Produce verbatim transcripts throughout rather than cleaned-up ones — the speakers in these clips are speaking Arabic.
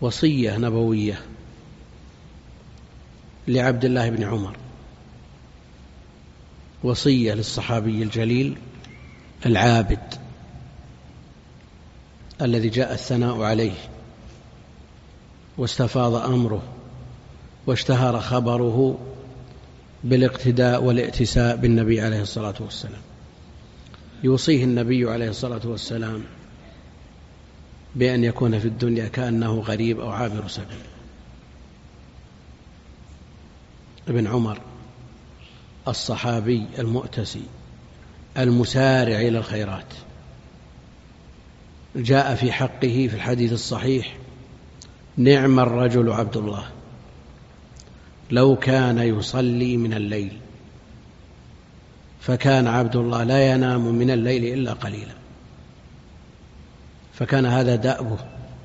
وصية نبوية لعبد الله بن عمر، وصية للصحابي الجليل العابد الذي جاء الثناء عليه واستفاض أمره واشتهر خبره بالاقتداء والائتساء بالنبي عليه الصلاة والسلام. يوصيه النبي عليه الصلاة والسلام بأن يكون في الدنيا كأنه غريب أو عابر سبيل. ابن عمر الصحابي المؤتسي المسارع إلى الخيرات، جاء في حقه في الحديث الصحيح: نعم الرجل عبد الله لو كان يصلي من الليل، فكان عبد الله لا ينام من الليل إلا قليلا، فكان هذا دأبه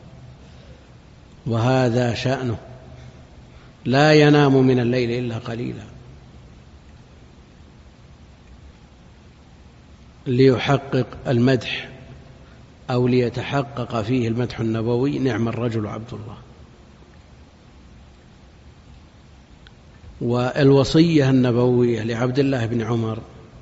وهذا شأنه، لا ينام من الليل إلا قليلا، ليحقق المدح أو ليتحقق فيه المدح النبوي: نعم الرجل عبد الله. والوصية النبوية لعبد الله بن عمر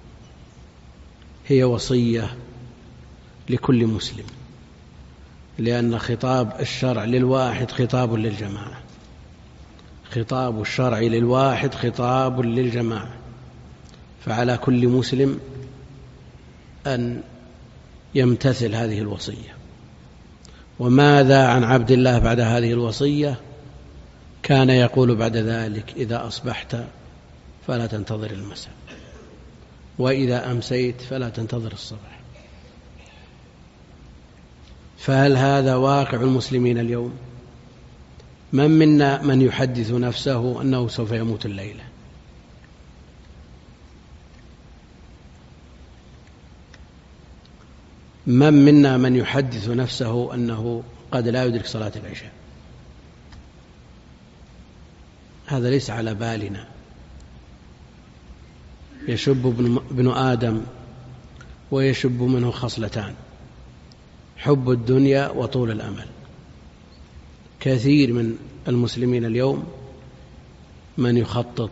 هي وصية لكل مسلم، لأن خطاب الشرع للواحد خطاب للجماعة، خطاب الشرع للواحد خطاب للجماعة، فعلى كل مسلم أن يمتثل هذه الوصية. وماذا عن عبد الله بعد هذه الوصية؟ كان يقول بعد ذلك: إذا أصبحت فلا تنتظر المساء، وإذا أمسيت فلا تنتظر الصباح. فهل هذا واقع المسلمين اليوم؟ من منا من يحدث نفسه أنه سوف يموت الليلة؟ من منا من يحدث نفسه أنه قد لا يدرك صلاة العشاء؟ هذا ليس على بالنا. يشب ابن آدم ويشب منه خصلتان: حب الدنيا وطول الأمل. كثير من المسلمين اليوم من يخطط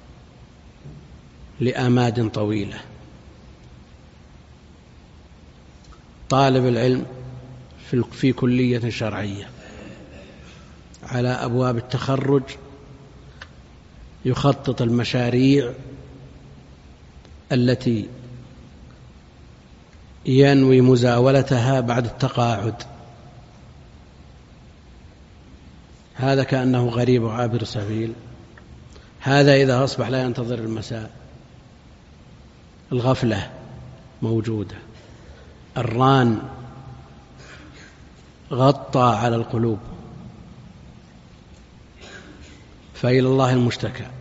لآماد طويلة. طالب العلم في كلية شرعية على أبواب التخرج يخطط المشاريع التي ينوي مزاولتها بعد التقاعد. هذا كأنه غريب وعابر سبيل. هذا إذا أصبح لا ينتظر المساء. الغفلة موجودة، الران غطى على القلوب، فإلى الله المشتكى.